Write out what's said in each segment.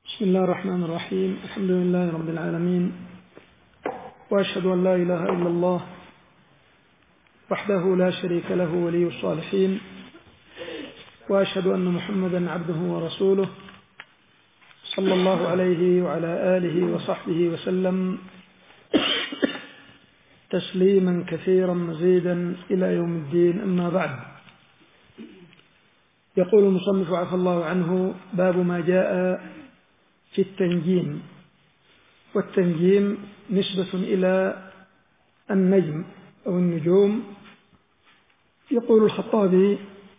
بسم الله الرحمن الرحيم. الحمد لله رب العالمين، وأشهد أن لا إله إلا الله وحده لا شريك له ولي الصالحين، وأشهد أن محمدا عبده ورسوله صلى الله عليه وعلى آله وصحبه وسلم تسليما كثيرا مزيدا إلى يوم الدين. أما بعد، يقول المصنف عفى الله عنه: باب ما جاء في التنجيم. والتنجيم نسبة إلى النجم أو النجوم. يقول الخطابي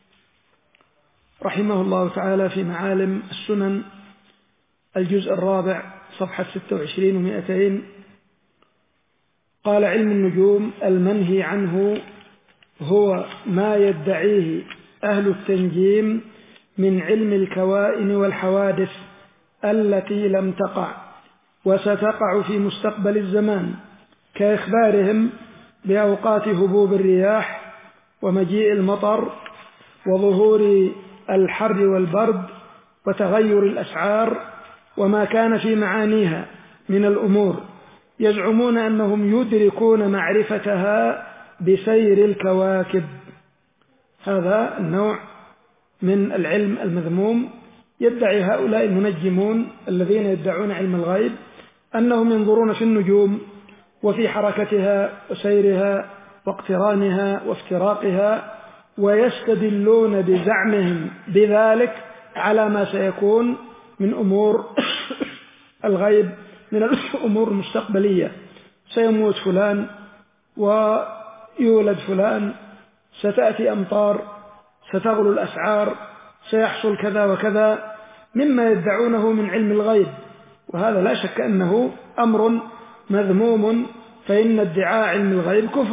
رحمه الله تعالى في معالم السنن الجزء الرابع صفحة 26 و200: قال: علم النجوم المنهي عنه هو ما يدعيه أهل التنجيم من علم الكوائن والحوادث التي لم تقع وستقع في مستقبل الزمان، كإخبارهم بأوقات هبوب الرياح ومجيء المطر وظهور الحر والبرد وتغير الأسعار وما كان في معانيها من الأمور. يزعمون أنهم يدركون معرفتها بسير الكواكب. هذا النوع من العلم المذموم. يدعي هؤلاء المنجمون الذين يدعون علم الغيب أنهم ينظرون في النجوم وفي حركتها وسيرها واقترانها وافتراقها، ويستدلون بزعمهم بذلك على ما سيكون من أمور الغيب، من الأمور المستقبلية. سيموت فلان ويولد فلان، ستأتي أمطار، ستغلو الأسعار، سيحصل كذا وكذا، مما يدعونه من علم الغيب. وهذا لا شك أنه أمر مذموم، فإن ادعاء علم الغيب كفر.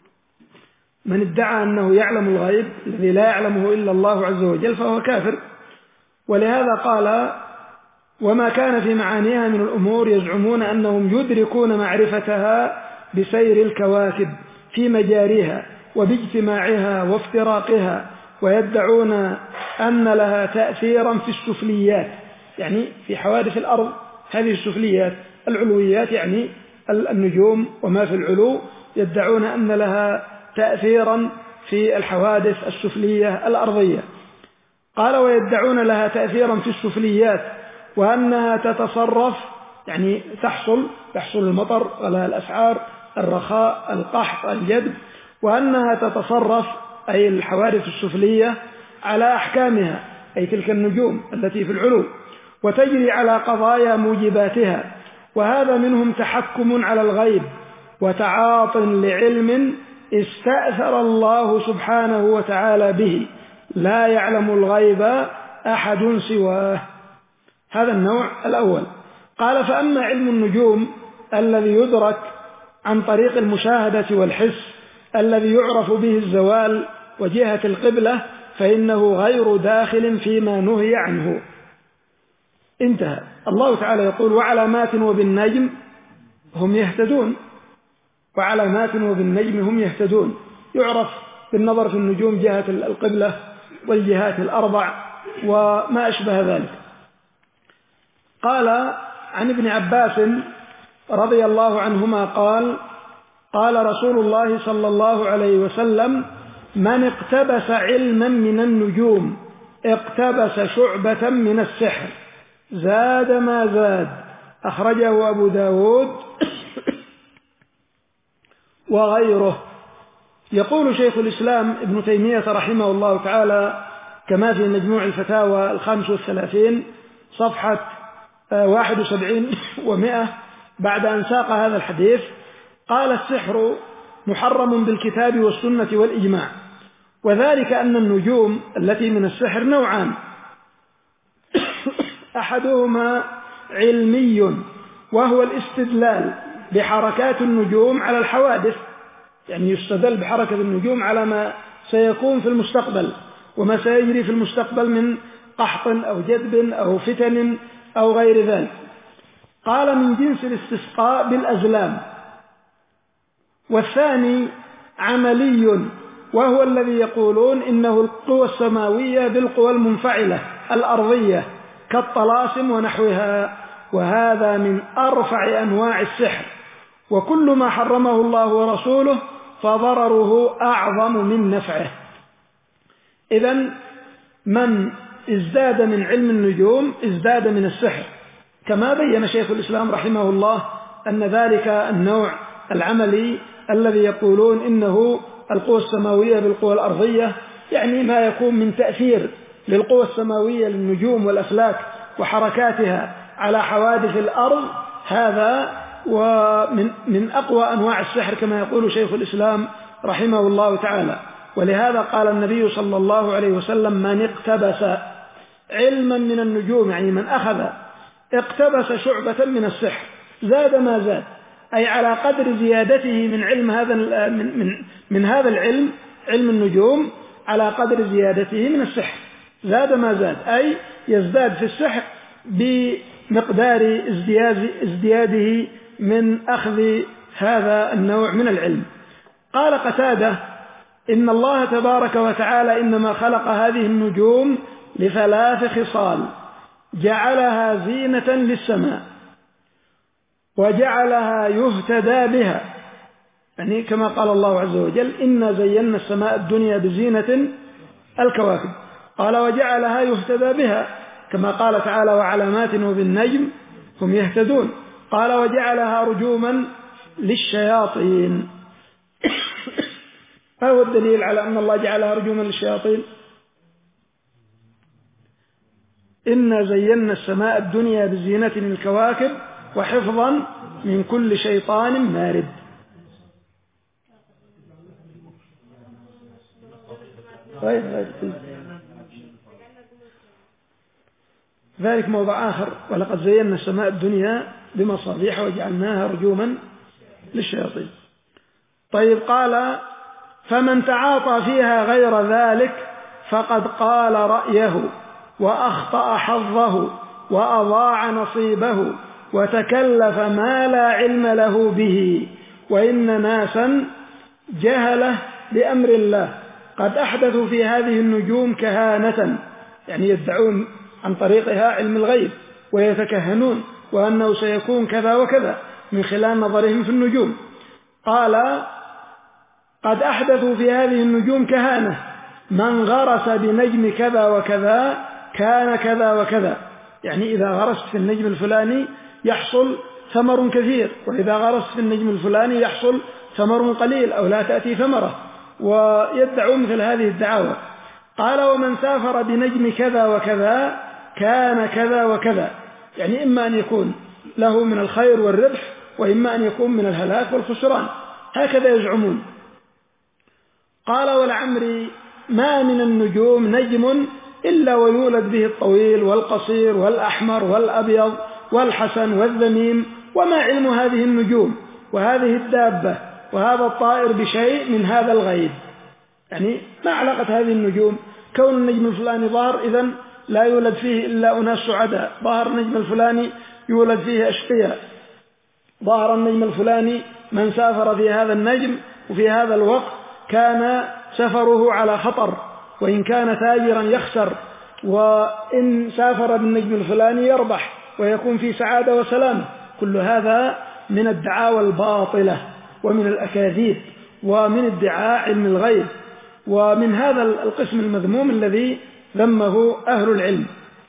من ادعى أنه يعلم الغيب الذي لا يعلمه إلا الله عز وجل فهو كافر. ولهذا قال: وما كان في معانيها من الأمور. يزعمون أنهم يدركون معرفتها بسير الكواكب في مجاريها وباجتماعها وافتراقها، ويدعون أن لها تأثيرا في السفليات، يعني في حوادث الأرض. هذه السفليات العلويات يعني النجوم وما في العلو، يدعون أن لها تأثيرا في الحوادث السفلية الأرضية. قال: ويدعون لها تأثيرا في السفليات، وأنها تتصرف، يعني تحصل المطر، غلاء الأسعار، الرخاء، القحط، الجدب، وأنها تتصرف أي الحوادث السفلية على أحكامها، أي تلك النجوم التي في العلو، وتجري على قضايا موجباتها. وهذا منهم تحكم على الغيب وتعاط لعلم استأثر الله سبحانه وتعالى به، لا يعلم الغيب أحد سواه. هذا النوع الأول. قال: فأما علم النجوم الذي يدرك عن طريق المشاهدة والحس، الذي يعرف به الزوال وجهة القبلة، فإنه غير داخل فيما نهي عنه. انتهى. الله تعالى يقول: وعلامات وبالنجم هم يهتدون. وعلامات وبالنجم هم يهتدون. يعرف بالنظر في النجوم جهة القبلة والجهات الأربع وما أشبه ذلك. قال عن ابن عباس رضي الله عنهما قال: قال رسول الله صلى الله عليه وسلم: من اقتبس علما من النجوم اقتبس شعبة من السحر، زاد ما زاد. أخرجه أبو داود وغيره. يقول شيخ الإسلام ابن تيمية رحمه الله تعالى كما في مجموع الفتاوى 35 صفحة 71 و100 بعد أن ساق هذا الحديث، قال: السحر محرم بالكتاب والسنة والإجماع، وذلك أن النجوم التي من السحر نوعان: أحدهما علمي، وهو الاستدلال بحركات النجوم على الحوادث، يعني يستدل بحركة النجوم على ما سيكون في المستقبل وما سيجري في المستقبل من قحط أو جدب أو فتن أو غير ذلك. قال: من جنس الاستسقاء بالأزلام. والثاني عملي، وهو الذي يقولون إنه القوى السماوية بالقوى المنفعلة الأرضية، كالطلاسم ونحوها، وهذا من أرفع أنواع السحر، وكل ما حرمه الله ورسوله فضرره أعظم من نفعه. إذن من ازداد من علم النجوم ازداد من السحر، كما بين شيخ الإسلام رحمه الله أن ذلك النوع العملي الذي يقولون إنه القوى السماوية بالقوى الأرضية، يعني ما يكون من تأثير للقوى السماوية للنجوم والأفلاك وحركاتها على حوادث الأرض، هذا ومن أقوى أنواع السحر كما يقول شيخ الإسلام رحمه الله تعالى. ولهذا قال النبي صلى الله عليه وسلم: من اقتبس علما من النجوم، يعني من اقتبس شعبة من السحر زاد ما زاد، أي على قدر زيادته من علم هذا من هذا العلم، علم النجوم، على قدر زيادته من السحر زاد ما زاد، أي يزداد في السحر بمقدار ازدياده من أخذ هذا النوع من العلم. قال قتادة: إن الله تبارك وتعالى إنما خلق هذه النجوم ل3 خصال: جعلها زينة للسماء، وجعلها يهتدى بها، يعني كما قال الله عز وجل: إنا زينا السماء الدنيا بزينة الكواكب. قال: وجعلها يهتدى بها، كما قال تعالى: وعلامات وبالنجم هم يهتدون. قال: وجعلها رجوما للشياطين. ما هو الدليل على أن الله جعلها رجوما للشياطين؟ إنا زينا السماء الدنيا بزينة الكواكب وحفظا من كل شيطان مارد. ذلك موضع آخر: ولقد زينا السماء الدنيا بمصابيح وجعلناها رجوما للشياطين. طيب، قال: فمن تعاطى فيها غير ذلك فقد قال رأيه وأخطأ حظه وأضاع نصيبه وتكلف ما لا علم له به. وإن ناسا جهلة بأمر الله قد أحدثوا في هذه النجوم كهانة، يعني يدعون عن طريقها علم الغيب ويتكهنون وأنه سيكون كذا وكذا من خلال نظرهم في النجوم. قال: قد أحدثوا في هذه النجوم كهانة، من غرس بنجم كذا وكذا كان كذا وكذا، يعني إذا غرست في النجم الفلاني يحصل ثمر كثير، وإذا غرست في النجم الفلاني يحصل ثمر قليل أو لا تأتي ثمرة، ويدعون مثل هذه الدعاوى. قال: ومن سافر بنجم كذا وكذا كان كذا وكذا، يعني إما أن يكون له من الخير والربح، وإما أن يكون من الهلاك والخسران، هكذا يزعمون. قال: ولعمري ما من النجوم نجم إلا ويولد به الطويل والقصير والأحمر والأبيض والحسن والذميم، وما علم هذه النجوم وهذه الدابة وهذا الطائر بشيء من هذا الغيب. يعني ما علاقة هذه النجوم؟ كون النجم الفلاني ظهر إذن لا يولد فيه إلا أناس سعداء، ظهر النجم الفلاني يولد فيه أشقياء، ظهر النجم الفلاني من سافر في هذا النجم وفي هذا الوقت كان سفره على خطر، وإن كان تاجرا يخسر، وإن سافر بالنجم الفلاني يربح ويكون في سعادة وسلام. كل هذا من الدعاوى الباطلة ومن الأكاذيب ومن ادعاء علم الغيب، ومن هذا القسم المذموم الذي ذمه أهل العلم.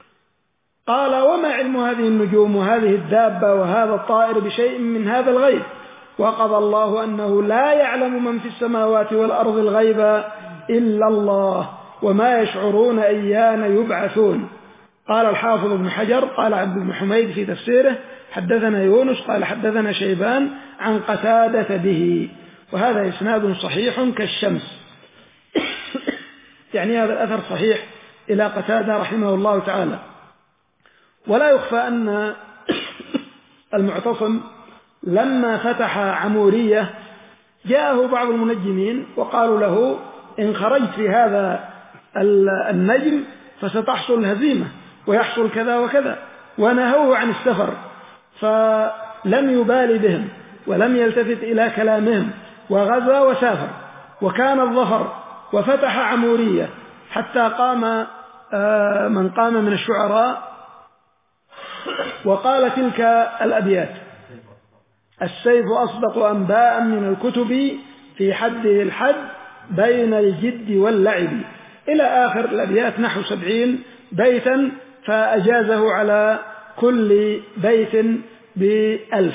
قال: وما علم هذه النجوم وهذه الدابة وهذا الطائر بشيء من هذا الغيب، وقضى الله أنه لا يعلم من في السماوات والأرض الغيب إلا الله وما يشعرون أيان يبعثون. قال الحافظ ابن حجر: قال عبد بن حميد في تفسيره: حدثنا يونس قال حدثنا شيبان عن قتادة به، وهذا إسناد صحيح كالشمس. يعني هذا الأثر صحيح إلى قتادة رحمه الله تعالى. ولا يخفى أن المعتصم لما فتح عمورية جاءه بعض المنجمين وقالوا له: إن خرجت في هذا النجم فستحصل هزيمة ويحصل كذا وكذا، ونهوه عن السفر، فلم يبالي بهم ولم يلتفت إلى كلامهم وغزا وسافر، وكان الظفر وفتح عمورية حتى قام من قام من الشعراء وقال تلك الأبيات: السيف أصدق أنباء من الكتب في حده الحد بين الجد واللعب، إلى آخر الأبيات، نحو 70 بيتا، فأجازه على كل بيت ب1000،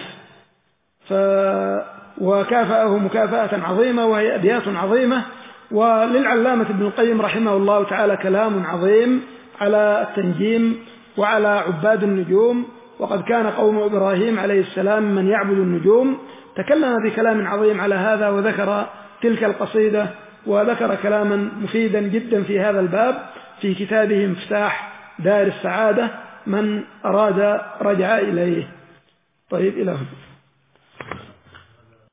وكافأه مكافأة عظيمة، وهي أبيات عظيمة. وللعلامة ابن القيم رحمه الله تعالى كلام عظيم على التنجيم وعلى عباد النجوم، وقد كان قوم إبراهيم عليه السلام من يعبد النجوم. تكلم بكلام عظيم على هذا، وذكر تلك القصيدة، وذكر كلاما مفيدا جدا في هذا الباب في كتابه مفتاح دار السعادة، من أراد رجع إليه. طيب، إلى هنا.